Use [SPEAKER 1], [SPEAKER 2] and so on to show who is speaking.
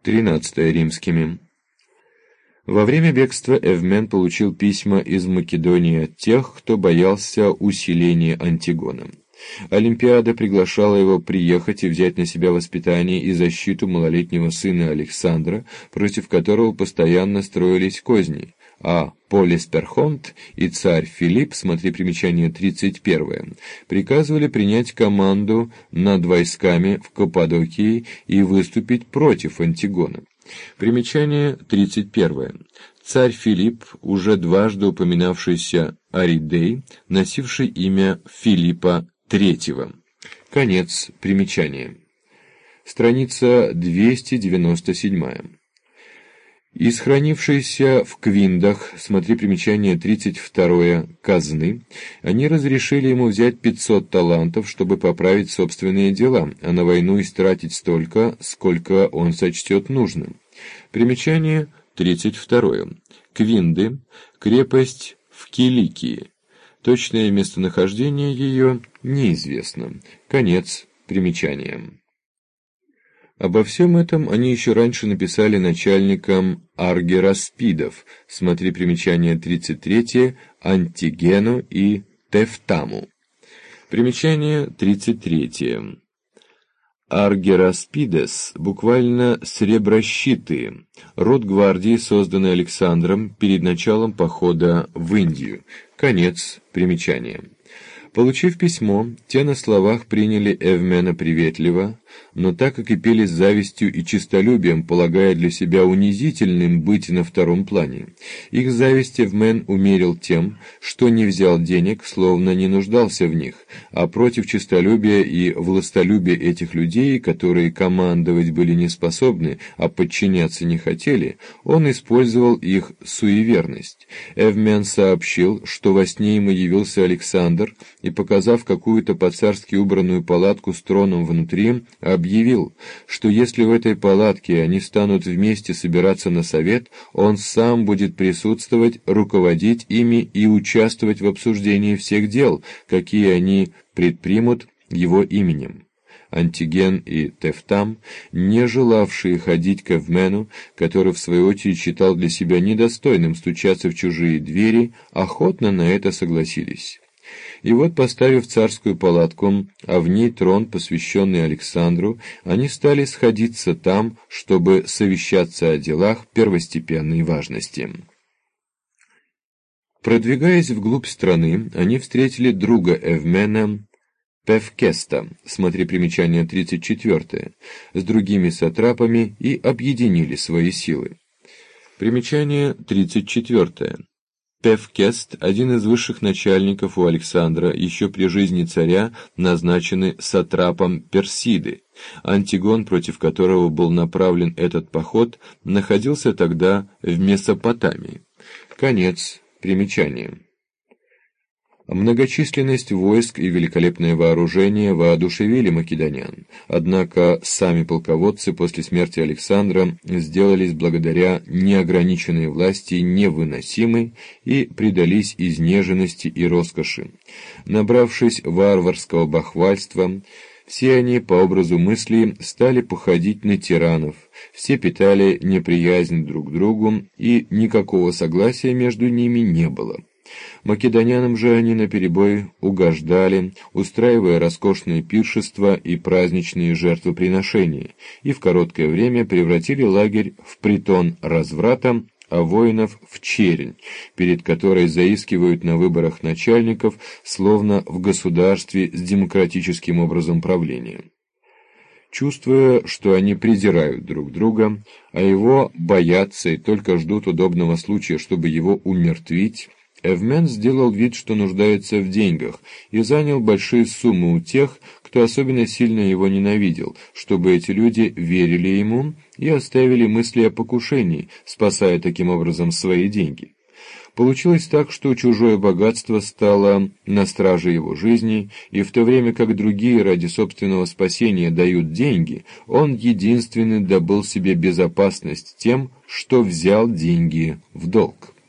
[SPEAKER 1] 13 римскими. Во время бегства Эвмен получил письма из Македонии от тех, кто боялся усиления Антигона. Олимпиада приглашала его приехать и взять на себя воспитание и защиту малолетнего сына Александра, против которого постоянно строились козни, а Полис Перхонт и царь Филипп, смотри примечание 31, приказывали принять команду над войсками в Каппадокии и выступить против Антигона. Примечание 31. Царь Филипп, уже дважды упоминавшийся Аридей, носивший имя Филиппа III. Конец примечания. Страница 297. Из хранившейся в Квиндах, смотри примечание 32, казны, они разрешили ему взять 500 талантов, чтобы поправить собственные дела, а на войну истратить столько, сколько он сочтет нужным. Примечание 32. Квинды – крепость в Киликии. Точное местонахождение ее неизвестно. Конец примечания. Обо всем этом они еще раньше написали начальникам аргираспидов, смотри примечание 33, Антигену и Тефтаму. Примечание 33. Аргираспидес, буквально «среброщитые», род гвардии, созданный Александром перед началом похода в Индию. Конец примечания. Получив письмо, те на словах приняли Эвмена приветливо, но так как кипели с завистью и честолюбием, полагая для себя унизительным быть на втором плане. Их зависть Эвмен умерил тем, что не взял денег, словно не нуждался в них, а против честолюбия и властолюбия этих людей, которые командовать были не способны, а подчиняться не хотели, он использовал их суеверность. Эвмен сообщил, что во сне ему явился Александр, и, показав какую-то по-царски убранную палатку с троном внутри, объявил, что если в этой палатке они станут вместе собираться на совет, он сам будет присутствовать, руководить ими и участвовать в обсуждении всех дел, какие они предпримут его именем. Антиген и Тефтам, не желавшие ходить к Эвмену, который в свою очередь считал для себя недостойным стучаться в чужие двери, охотно на это согласились. И вот, поставив царскую палатку, а в ней трон, посвященный Александру, они стали сходиться там, чтобы совещаться о делах первостепенной важности. Продвигаясь вглубь страны, они встретили друга Эвмена, Певкеста, смотри примечание 34, с другими сатрапами и объединили свои силы. Примечание 34. Певкест, один из высших начальников у Александра, еще при жизни царя, назначенный сатрапом Персиды. Антигон, против которого был направлен этот поход, находился тогда в Месопотамии. Конец примечания. Многочисленность войск и великолепное вооружение воодушевили македонян, однако сами полководцы после смерти Александра сделались благодаря неограниченной власти невыносимой и предались изнеженности и роскоши. Набравшись варварского бахвальства, все они, по образу мысли, стали походить на тиранов, все питали неприязнь друг к другу, и никакого согласия между ними не было. Македонянам же они наперебой угождали, устраивая роскошные пиршества и праздничные жертвоприношения, и в короткое время превратили лагерь в притон разврата, а воинов в чернь, перед которой заискивают на выборах начальников, словно в государстве с демократическим образом правления. Чувствуя, что они презирают друг друга, а его боятся и только ждут удобного случая, чтобы его умертвить, Эвмен сделал вид, что нуждается в деньгах, и занял большие суммы у тех, кто особенно сильно его ненавидел, чтобы эти люди верили ему и оставили мысли о покушении, спасая таким образом свои деньги. Получилось так, что чужое богатство стало на страже его жизни, и в то время как другие ради собственного спасения дают деньги, он единственный добыл себе безопасность тем, что взял деньги в долг.